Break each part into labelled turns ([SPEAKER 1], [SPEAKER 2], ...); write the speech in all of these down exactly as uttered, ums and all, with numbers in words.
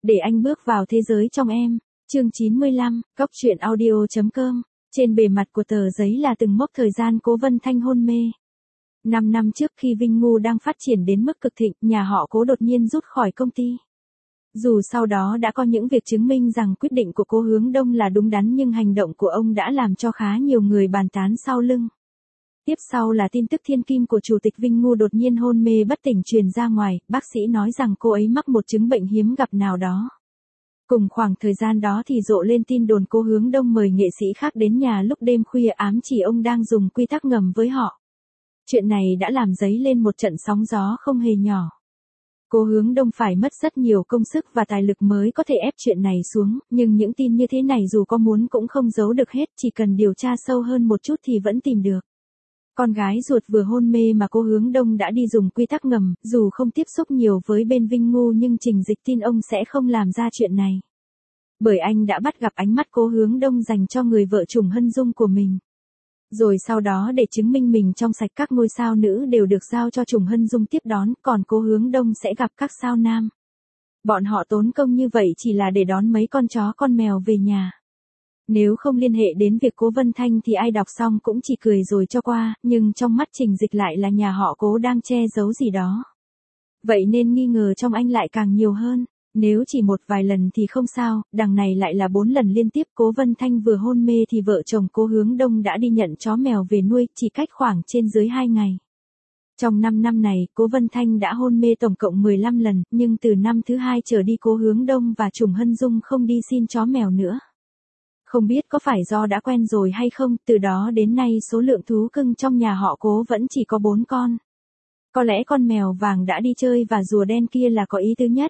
[SPEAKER 1] Để anh bước vào thế giới trong em. Chương chín mươi lăm, Cóc truyện audio.com. Trên bề mặt của tờ giấy là từng mốc thời gian Cố Vân Thanh hôn mê. Năm năm trước khi Vinh Ngu đang phát triển đến mức cực thịnh, nhà họ Cố đột nhiên rút khỏi công ty. Dù sau đó đã có những việc chứng minh rằng quyết định của Cố Hướng Đông là đúng đắn, nhưng hành động của ông đã làm cho khá nhiều người bàn tán sau lưng. Tiếp sau là tin tức thiên kim của Chủ tịch Vinh Ngu đột nhiên hôn mê bất tỉnh truyền ra ngoài, bác sĩ nói rằng cô ấy mắc một chứng bệnh hiếm gặp nào đó. Cùng khoảng thời gian đó thì rộ lên tin đồn Cố Hướng Đông mời nghệ sĩ khác đến nhà lúc đêm khuya ám chỉ ông đang dùng quy tắc ngầm với họ. Chuyện này đã làm dấy lên một trận sóng gió không hề nhỏ. Cố Hướng Đông phải mất rất nhiều công sức và tài lực mới có thể ép chuyện này xuống, nhưng những tin như thế này dù có muốn cũng không giấu được hết, chỉ cần điều tra sâu hơn một chút thì vẫn tìm được. Con gái ruột vừa hôn mê mà Cố Hướng Đông đã đi dùng quy tắc ngầm, dù không tiếp xúc nhiều với bên Vinh Ngu nhưng Trình Dịch tin ông sẽ không làm ra chuyện này. Bởi anh đã bắt gặp ánh mắt Cố Hướng Đông dành cho người vợ Trùng Hân Dung của mình. Rồi sau đó để chứng minh mình trong sạch, các ngôi sao nữ đều được giao cho Trùng Hân Dung tiếp đón, còn Cố Hướng Đông sẽ gặp các sao nam. Bọn họ tốn công như vậy chỉ là để đón mấy con chó con mèo về nhà. Nếu không liên hệ đến việc Cố Vân Thanh thì ai đọc xong cũng chỉ cười rồi cho qua, nhưng trong mắt Trình Dịch lại là nhà họ Cố đang che giấu gì đó. Vậy nên nghi ngờ trong anh lại càng nhiều hơn. Nếu chỉ một vài lần thì không sao, đằng này lại là bốn lần liên tiếp. Cố Vân Thanh vừa hôn mê thì vợ chồng Cố Hướng Đông đã đi nhận chó mèo về nuôi, chỉ cách khoảng trên dưới hai ngày. Trong năm năm này, Cố Vân Thanh đã hôn mê tổng cộng mười lăm lần, nhưng từ năm thứ hai trở đi Cố Hướng Đông và Trùng Hân Dung không đi xin chó mèo nữa. Không biết có phải do đã quen rồi hay không, từ đó đến nay số lượng thú cưng trong nhà họ Cố vẫn chỉ có bốn con. Có lẽ con mèo vàng đã đi chơi và rùa đen kia là có ý tứ nhất.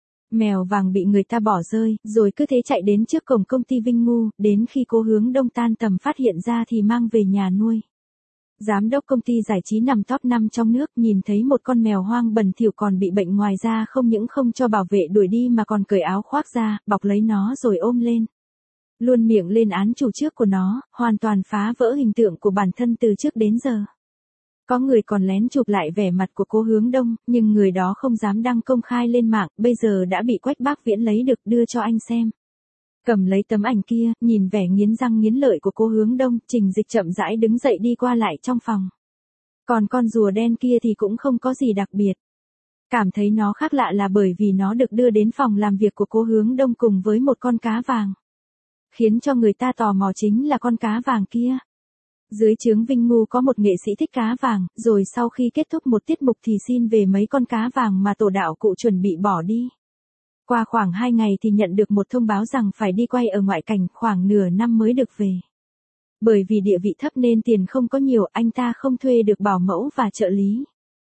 [SPEAKER 1] Mèo vàng bị người ta bỏ rơi, rồi cứ thế chạy đến trước cổng công ty Vinh Ngu, đến khi Cố Hướng Đông tan tầm phát hiện ra thì mang về nhà nuôi. Giám đốc công ty giải trí nằm top năm trong nước nhìn thấy một con mèo hoang bẩn thỉu còn bị bệnh, ngoài ra không những không cho bảo vệ đuổi đi mà còn cởi áo khoác ra, bọc lấy nó rồi ôm lên. Luôn miệng lên án chủ trước của nó, hoàn toàn phá vỡ hình tượng của bản thân từ trước đến giờ. Có người còn lén chụp lại vẻ mặt của Cố Hướng Đông, nhưng người đó không dám đăng công khai lên mạng, bây giờ đã bị Quách Bác Viễn lấy được đưa cho anh xem. Cầm lấy tấm ảnh kia, nhìn vẻ nghiến răng nghiến lợi của Cố Hướng Đông, Trình Dịch chậm rãi đứng dậy đi qua lại trong phòng. Còn con rùa đen kia thì cũng không có gì đặc biệt. Cảm thấy nó khác lạ là bởi vì nó được đưa đến phòng làm việc của Cố Hướng Đông cùng với một con cá vàng. Khiến cho người ta tò mò chính là con cá vàng kia. Dưới trướng Vinh Ngu có một nghệ sĩ thích cá vàng, rồi sau khi kết thúc một tiết mục thì xin về mấy con cá vàng mà tổ đạo cụ chuẩn bị bỏ đi. Qua khoảng hai ngày thì nhận được một thông báo rằng phải đi quay ở ngoại cảnh, khoảng nửa năm mới được về. Bởi vì địa vị thấp nên tiền không có nhiều, anh ta không thuê được bảo mẫu và trợ lý.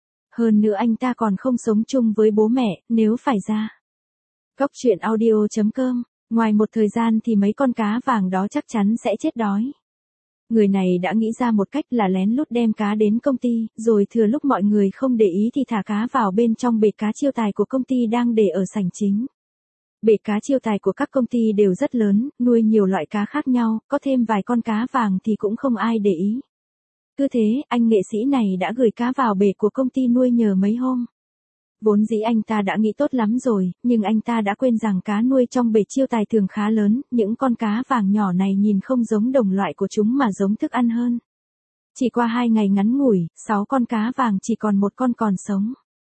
[SPEAKER 1] Hơn nữa anh ta còn không sống chung với bố mẹ, nếu phải ra. Cóc truyện audio.com. Ngoài một thời gian thì mấy con cá vàng đó chắc chắn sẽ chết đói. Người này đã nghĩ ra một cách là lén lút đem cá đến công ty, rồi thừa lúc mọi người không để ý thì thả cá vào bên trong bể cá chiêu tài của công ty đang để ở sảnh chính. Bể cá chiêu tài của các công ty đều rất lớn, nuôi nhiều loại cá khác nhau, có thêm vài con cá vàng thì cũng không ai để ý. Cứ thế, anh nghệ sĩ này đã gửi cá vào bể của công ty nuôi nhờ mấy hôm. Vốn dĩ anh ta đã nghĩ tốt lắm rồi, nhưng anh ta đã quên rằng cá nuôi trong bể chiêu tài thường khá lớn, những con cá vàng nhỏ này nhìn không giống đồng loại của chúng mà giống thức ăn hơn. Chỉ qua hai ngày ngắn ngủi, sáu con cá vàng chỉ còn một con còn sống.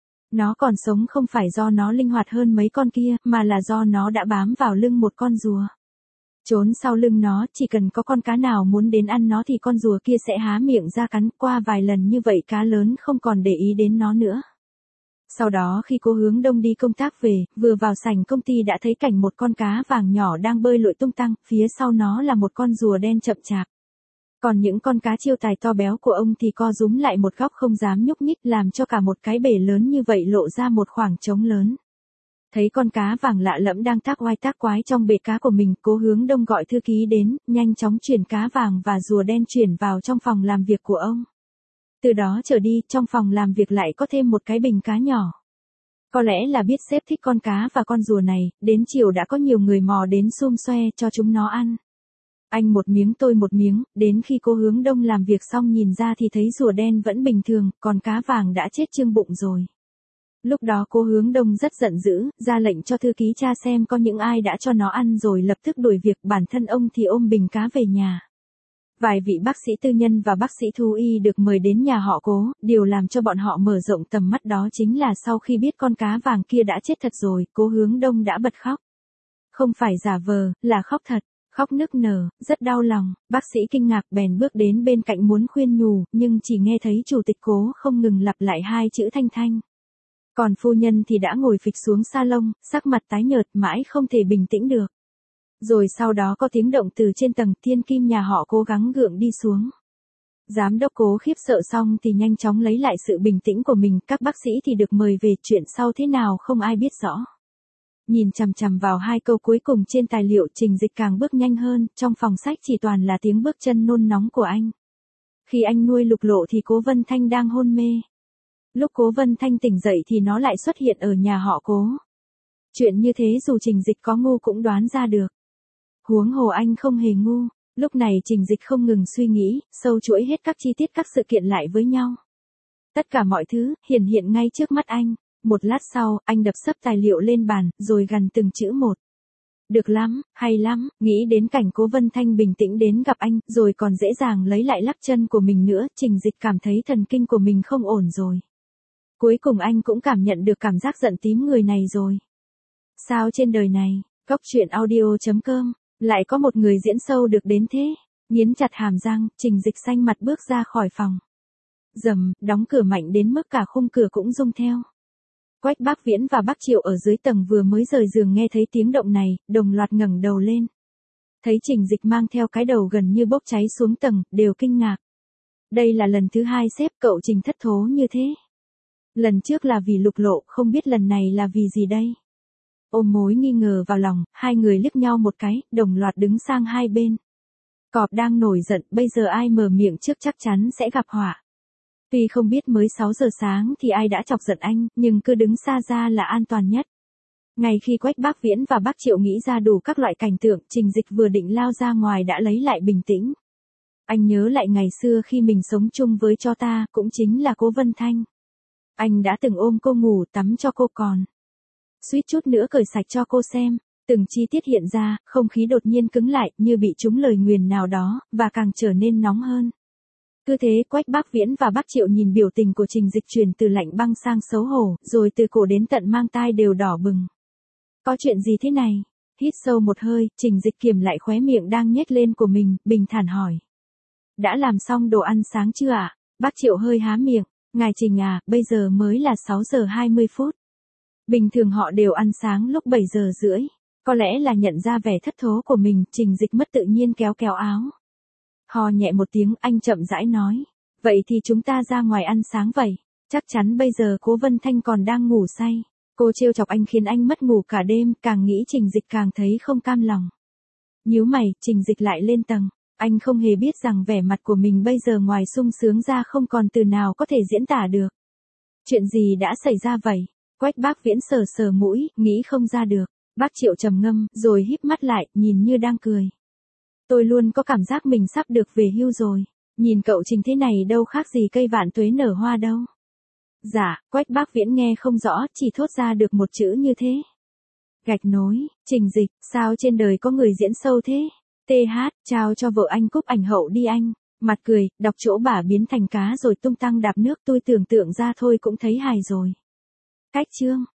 [SPEAKER 1] Nó còn sống không phải do nó linh hoạt hơn mấy con kia, mà là do nó đã bám vào lưng một con rùa. Trốn sau lưng nó, chỉ cần có con cá nào muốn đến ăn nó thì con rùa kia sẽ há miệng ra cắn, qua vài lần như vậy cá lớn không còn để ý đến nó nữa. Sau đó khi Cố Hướng Đông đi công tác về, vừa vào sảnh công ty đã thấy cảnh một con cá vàng nhỏ đang bơi lội tung tăng, phía sau nó là một con rùa đen chậm chạp. Còn những con cá chiêu tài to béo của ông thì co rúm lại một góc không dám nhúc nhích, làm cho cả một cái bể lớn như vậy lộ ra một khoảng trống lớn. Thấy con cá vàng lạ lẫm đang tác oai tác quái trong bể cá của mình, Cố Hướng Đông gọi thư ký đến, nhanh chóng chuyển cá vàng và rùa đen chuyển vào trong phòng làm việc của ông. Từ đó trở đi, trong phòng làm việc lại có thêm một cái bình cá nhỏ. Có lẽ là biết sếp thích con cá và con rùa này, đến chiều đã có nhiều người mò đến xum xoe cho chúng nó ăn. Anh một miếng tôi một miếng, đến khi Cố Hướng Đông làm việc xong nhìn ra thì thấy rùa đen vẫn bình thường, còn cá vàng đã chết trương bụng rồi. Lúc đó Cố Hướng Đông rất giận dữ, ra lệnh cho thư ký tra xem có những ai đã cho nó ăn rồi lập tức đuổi việc, bản thân ông thì ôm bình cá về nhà. Vài vị bác sĩ tư nhân và bác sĩ thú y được mời đến nhà họ Cố, điều làm cho bọn họ mở rộng tầm mắt đó chính là sau khi biết con cá vàng kia đã chết thật rồi, Cố Hướng Đông đã bật khóc. Không phải giả vờ, là khóc thật, khóc nức nở, rất đau lòng, bác sĩ kinh ngạc bèn bước đến bên cạnh muốn khuyên nhủ, nhưng chỉ nghe thấy chủ tịch Cố không ngừng lặp lại hai chữ Thanh Thanh. Còn phu nhân thì đã ngồi phịch xuống salon, sắc mặt tái nhợt mãi không thể bình tĩnh được. Rồi sau đó có tiếng động từ trên tầng thiên kim nhà họ cố gắng gượng đi xuống. Giám đốc Cố khiếp sợ xong thì nhanh chóng lấy lại sự bình tĩnh của mình, các bác sĩ thì được mời về, chuyện sau thế nào không ai biết rõ. Nhìn chằm chằm vào hai câu cuối cùng trên tài liệu, Trình Dịch càng bước nhanh hơn, trong phòng sách chỉ toàn là tiếng bước chân nôn nóng của anh. Khi anh nuôi Lục Lộ thì Cố Vân Thanh đang hôn mê. Lúc Cố Vân Thanh tỉnh dậy thì nó lại xuất hiện ở nhà họ Cố. Chuyện như thế dù Trình Dịch có ngu cũng đoán ra được. Huống hồ anh không hề ngu, lúc này Trình Dịch không ngừng suy nghĩ, sâu chuỗi hết các chi tiết các sự kiện lại với nhau. Tất cả mọi thứ hiển hiện ngay trước mắt anh. Một lát sau, anh đập sấp tài liệu lên bàn, rồi gằn từng chữ một. Được lắm, hay lắm, nghĩ đến cảnh Cố Vân Thanh bình tĩnh đến gặp anh, rồi còn dễ dàng lấy lại lắc chân của mình nữa, Trình Dịch cảm thấy thần kinh của mình không ổn rồi. Cuối cùng anh cũng cảm nhận được cảm giác giận tím người này rồi. Sao trên đời này, Cóc Truyện Audio chấm com, lại có một người diễn sâu được đến thế? Nghiến chặt hàm răng, Trình Dịch xanh mặt bước ra khỏi phòng. Dầm, đóng cửa mạnh đến mức cả khung cửa cũng rung theo. Quách Bác Viễn và Bác Triệu ở dưới tầng vừa mới rời giường nghe thấy tiếng động này, đồng loạt ngẩng đầu lên. Thấy Trình Dịch mang theo cái đầu gần như bốc cháy xuống tầng, đều kinh ngạc. Đây là lần thứ hai sếp cậu Trình thất thố như thế. Lần trước là vì Lục Lộ, không biết lần này là vì gì đây? Ôm mối nghi ngờ vào lòng, hai người liếc nhau một cái, đồng loạt đứng sang hai bên. Cọp đang nổi giận, bây giờ ai mở miệng trước chắc chắn sẽ gặp họa. Tuy không biết mới sáu giờ sáng thì ai đã chọc giận anh, nhưng cứ đứng xa ra là an toàn nhất. Ngay khi Quách Bác Viễn và Bác Triệu nghĩ ra đủ các loại cảnh tượng, Trình Dịch vừa định lao ra ngoài đã lấy lại bình tĩnh. Anh nhớ lại ngày xưa khi mình sống chung với cho ta, cũng chính là Cố Vân Thanh. Anh đã từng ôm cô ngủ, tắm cho cô còn. Suýt chút nữa cởi sạch cho cô xem. Từng chi tiết hiện ra, không khí đột nhiên cứng lại, như bị trúng lời nguyền nào đó, và càng trở nên nóng hơn. Cứ thế Quách Bác Viễn và Bác Triệu nhìn biểu tình của Trình Dịch chuyển từ lạnh băng sang xấu hổ, rồi từ cổ đến tận mang tai đều đỏ bừng. Có chuyện gì thế này? Hít sâu một hơi, Trình Dịch kiềm lại khóe miệng đang nhếch lên của mình, bình thản hỏi. Đã làm xong đồ ăn sáng chưa ạ? Bác Triệu hơi há miệng. Ngài Trình à, bây giờ mới là sáu giờ hai mươi phút. Bình thường họ đều ăn sáng lúc bảy giờ rưỡi. Có lẽ là nhận ra vẻ thất thố của mình, Trình Dịch mất tự nhiên kéo kéo áo. Hò nhẹ một tiếng, anh chậm rãi nói. Vậy thì chúng ta ra ngoài ăn sáng vậy. Chắc chắn bây giờ Cố Vân Thanh còn đang ngủ say. Cô trêu chọc anh khiến anh mất ngủ cả đêm, càng nghĩ Trình Dịch càng thấy không cam lòng. Nhíu mày, Trình Dịch lại lên tầng. Anh không hề biết rằng vẻ mặt của mình bây giờ ngoài sung sướng ra không còn từ nào có thể diễn tả được. Chuyện gì đã xảy ra vậy? Quách Bác Viễn sờ sờ mũi, nghĩ không ra được. Bác Triệu trầm ngâm, rồi híp mắt lại, nhìn như đang cười. Tôi luôn có cảm giác mình sắp được về hưu rồi. Nhìn cậu Trình thế này đâu khác gì cây vạn tuế nở hoa đâu. Dạ, Quách Bác Viễn nghe không rõ, chỉ thốt ra được một chữ như thế. Gạch nối, Trình Dịch, sao trên đời có người diễn sâu thế? tê hát, trao cho vợ anh cúp ảnh hậu đi anh. Mặt cười, đọc chỗ bả biến thành cá rồi tung tăng đạp nước, tôi tưởng tượng ra thôi cũng thấy hài rồi. Cách chương.